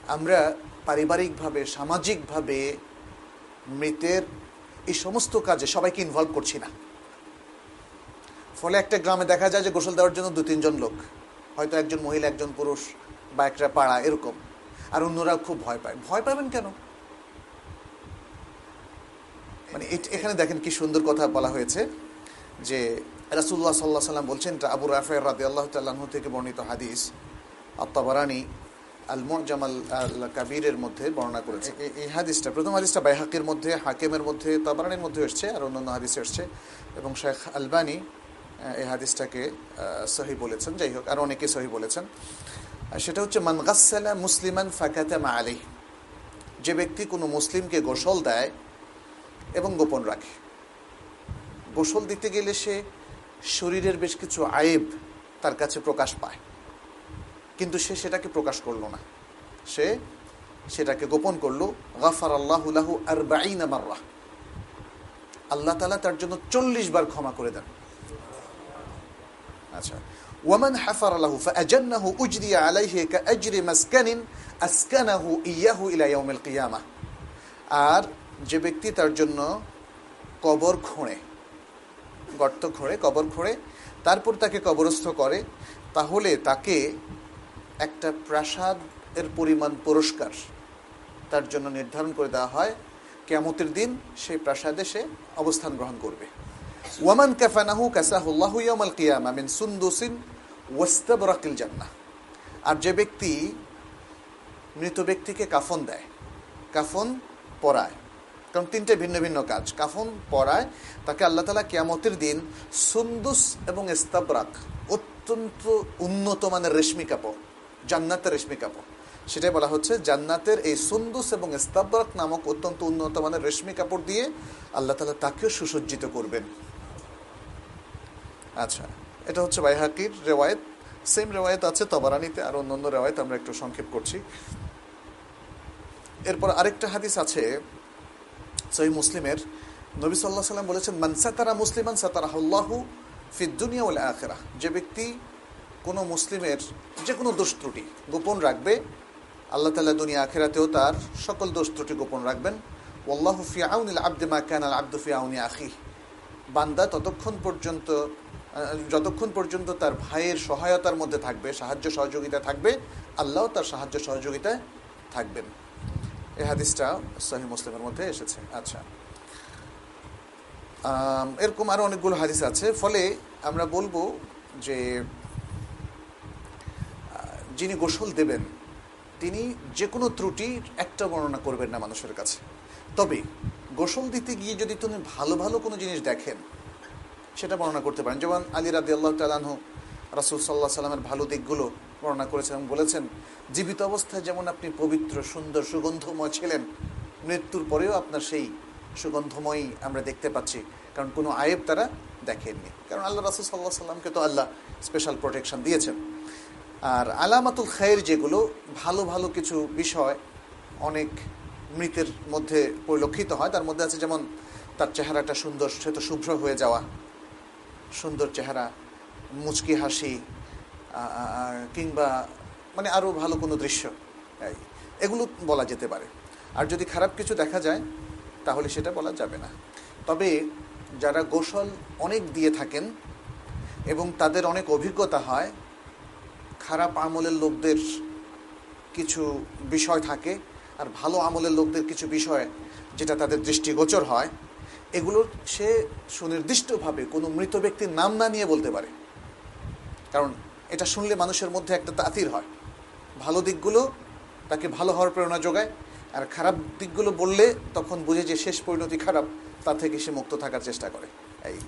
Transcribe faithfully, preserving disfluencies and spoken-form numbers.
আমরা পারিবারিকভাবে, সামাজিকভাবে মৃতের এই সমস্ত কাজে সবাইকে ইনভলভ করছি না। ফলে একটা গ্রামে দেখা যায় যে গোসল দেওয়ার জন্য দু তিনজন লোক, হয়তো একজন মহিলা, একজন পুরুষ বা একটা পাড়া এরকম, আর অন্যরা খুব ভয় পায়। ভয় পাবেন কেন? মানে এখানে দেখেন কি সুন্দর কথা বলা হয়েছে যে রাসূলুল্লাহ সাল্লাল্লাহু আলাইহি ওয়াসাল্লাম বলছেন, আবু রাফি রাদিয়াল্লাহু তাআলা আনহু থেকে বর্ণিত হাদিস, আত-তাবারানী আল মু'জাম আল কাবীরের মধ্যে বর্ণনা করেছে এই হাদিসটা। প্রথম হাদিসটা বাইহাকির মধ্যে, হাকিমের মধ্যে, তাবারানীর মধ্যে এসছে, আর অন্যান্য হাদিসে এসছে, এবং শেখ আলবানী এই হাদিসটাকে সহিহ বলেছেন। যাই হোক, আর অনেকে সহিহ বলেছেন। সেটা হচ্ছে মান গাসসালা মুসলিমান ফাকাতামা আলাইহি, যে ব্যক্তি কোনো মুসলিমকে গোসল দেয় এবং গোপন রাখে। গোসল দিতে গেলে সে শরীরের বেশ কিছু আয়েব তার কাছে প্রকাশ পায়, কিন্তু সে সেটাকে প্রকাশ করলো না, সে সেটাকে গোপন করলো। গাফারাল্লাহু লাহু আরবাঈনা মাররা, আল্লাহ তাআলা তার জন্য চল্লিশ বার ক্ষমা করে দেন। আচ্ছা, ওয়ামান হাফারা লাহু ফাআজান্নাহু উজরিয়া আলাইহি কাআজরি মাসকানিন আসকানাহু ইয়াহু ইলা ইয়াউমিল কিয়ামাহ, আর যে ব্যক্তি তার জন্য কবর খোঁড়ে, গর্ত খোঁড়ে, কবর খোঁড়ে, তারপর তাকে কবরস্থ করে, তাহলে তাকে একটা প্রাসাদের পরিমাণ পুরস্কার তার জন্য নির্ধারণ করে দেওয়া হয়। কিয়ামতের দিন সেই প্রাসাদে সে অবস্থান গ্রহণ করবে। ওয়ামান কাফানাহু কাসাহুল্লাহু ইয়াউমাল কিয়ামা মিন সুনদুসিন ওয়াস্তাবরাকিল জান্নাহ, আর যে ব্যক্তি মৃত ব্যক্তিকে কাফন দেয়, কাফন পরায়, কারণ তিনটে ভিন্ন ভিন্ন কাজ, কাফন পরায়, তাকে আল্লাহ তাআলা কিয়ামতের দিন সুন্দুস এবং ইস্তাবরাক, অত্যন্ত উন্নত মানের রেশমি কাপড়, জান্নাতের রেশমি কাপড়, সেটাই বলা হচ্ছে জান্নাতের এই সুন্দুস এবং ইস্তাবরাক নামক অত্যন্ত উন্নত মানের রেশমি কাপড় দিয়ে আল্লাহ তাআলা তাকেও সুসজ্জিত করবেন। আচ্ছা, এটা হচ্ছে বাইহাকির রেওয়ায়েত। সেম রেওয়ায়েত আছে তাবারানীতে, আর অন্যান্য রেওয়ায়েত আমরা একটু সংক্ষেপ করছি। এরপর আরেকটা হাদিস আছে সহিহ মুসলিমের, নবী সাল্লাল্লাহু আলাইহি ওয়াসাল্লাম বলেছেন, মান সাতারা মুসলিমান সাতারাহুল্লাহু ফিদ দুনিয়া ওয়াল আখিরাহ, যে ব্যক্তি কোনো মুসলিমের যে কোনো দোষ ত্রুটি গোপন রাখবে, আল্লাহ তাআলা দুনিয়া আখিরাতেও তার সকল দোষ ত্রুটি গোপন রাখবেন। ওয়াল্লাহু ফি আউনিল আবদি মা কানা আল আবদু ফি আউনি আখিহি, বান্দা ততক্ষণ পর্যন্ত যতক্ষণ পর্যন্ত তার ভাইয়ের সহায়তার মধ্যে থাকবে, সাহায্য সহযোগিতা থাকবে, আল্লাহও তার সাহায্য সহযোগিতায় থাকবেন। এই হাদিসটা সহিহ মুসলিমের মধ্যে এসেছে। আচ্ছা, এরকম আরো অনেকগুলো হাদিস আছে। ফলে আমরা বলবো যে যিনি গোসল দেবেন তিনি যে কোনো ত্রুটির একটা বর্ণনা করবেন না মানুষের কাছে। তবে গোসল দিতে গিয়ে যদি তিনি ভালো ভালো কোনো জিনিস দেখেন সেটা বর্ণনা করতে পারেন। যেমন আলী রাদিয়াল্লাহু তাআলা আনহু রাসূল সাল্লাল্লাহু আলাইহি ওয়াসাল্লামের ভালো দিকগুলো বর্ণনা করেছেন এবং বলেছেন, জীবিত অবস্থায় যেমন আপনি পবিত্র, সুন্দর, সুগন্ধময় ছিলেন, মৃত্যুর পরেও আপনার সেই সুগন্ধময় আমরা দেখতে পাচ্ছি, কারণ কোনো আয়েব তারা দেখেননি, কারণ আল্লাহ রাসূল সাল্লাল্লাহু আলাইহি ওয়াসাল্লামকে তো আল্লাহ স্পেশাল প্রোটেকশন দিয়েছেন। আর আলামাতুল খায়ের, যেগুলো ভালো ভালো কিছু বিষয় অনেক মৃতের মধ্যে পরিলক্ষিত হয়, তার মধ্যে আছে যেমন তার চেহারাটা সুন্দর, সে তো শুভ্র হয়ে যাওয়া, সুন্দর চেহারা, মুচকি হাসি, কিংবা মানে আরও ভালো কোনো দৃশ্য, এগুলো বলা যেতে পারে। আর যদি খারাপ কিছু দেখা যায় তাহলে সেটা বলা যাবে না। তবে যারা গোসল অনেক দিয়ে থাকেন এবং তাদের অনেক অভিজ্ঞতা হয়, খারাপ আমলের লোকদের কিছু বিষয় থাকে আর ভালো আমলের লোকদের কিছু বিষয় যেটা তাদের দৃষ্টিগোচর হয়, এগুলোর সে সুনির্দিষ্টভাবে কোনো মৃত ব্যক্তির নাম না নিয়ে বলতে পারে, কারণ এটা শুনলে মানুষের মধ্যে একটা তাসির হয়। ভালো দিকগুলো তাকে ভালো হওয়ার প্রেরণা যোগায়, আর খারাপ দিকগুলো বললে তখন বুঝে যে শেষ পরিণতি খারাপ, তা থেকে সে মুক্ত থাকার চেষ্টা করে। এই